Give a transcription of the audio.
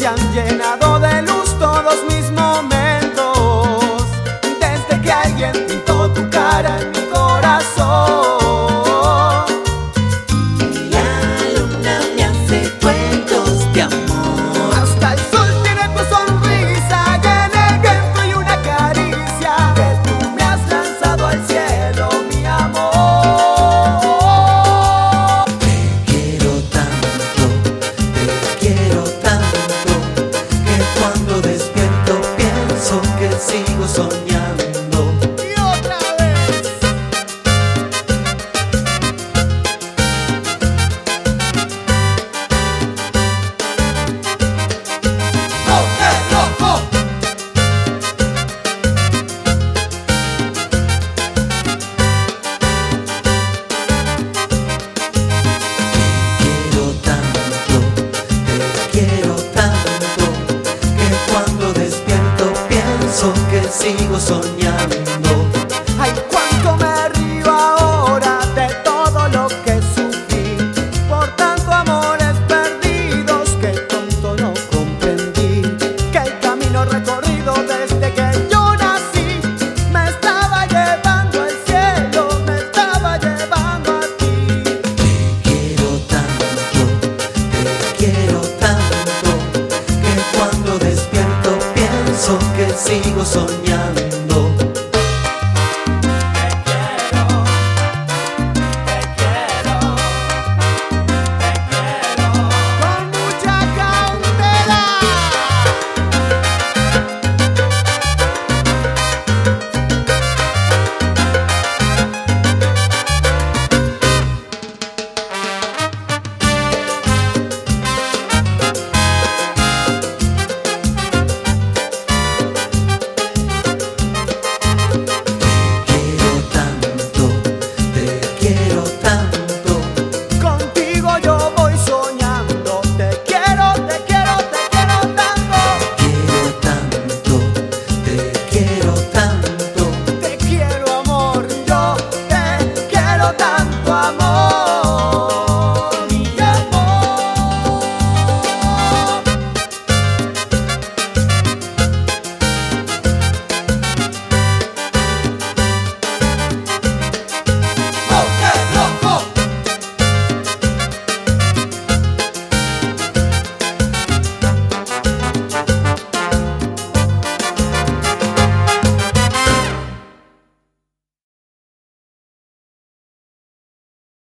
se han llenado de luz todos mis momentos, desde que alguien pintó tu cara en mi corazón. Y la luna me hace cuentos de amor. Hasta el sol tiene tu sonrisa, y en el viento y una caricia que tú me has lanzado al cielo, mi amor. Te quiero tanto, que cuando despierto pienso que sigo soñando. Y otra vez. ¡Oh, qué loco! Quiero tanto, que cuando despierto pienso que sigo soñando.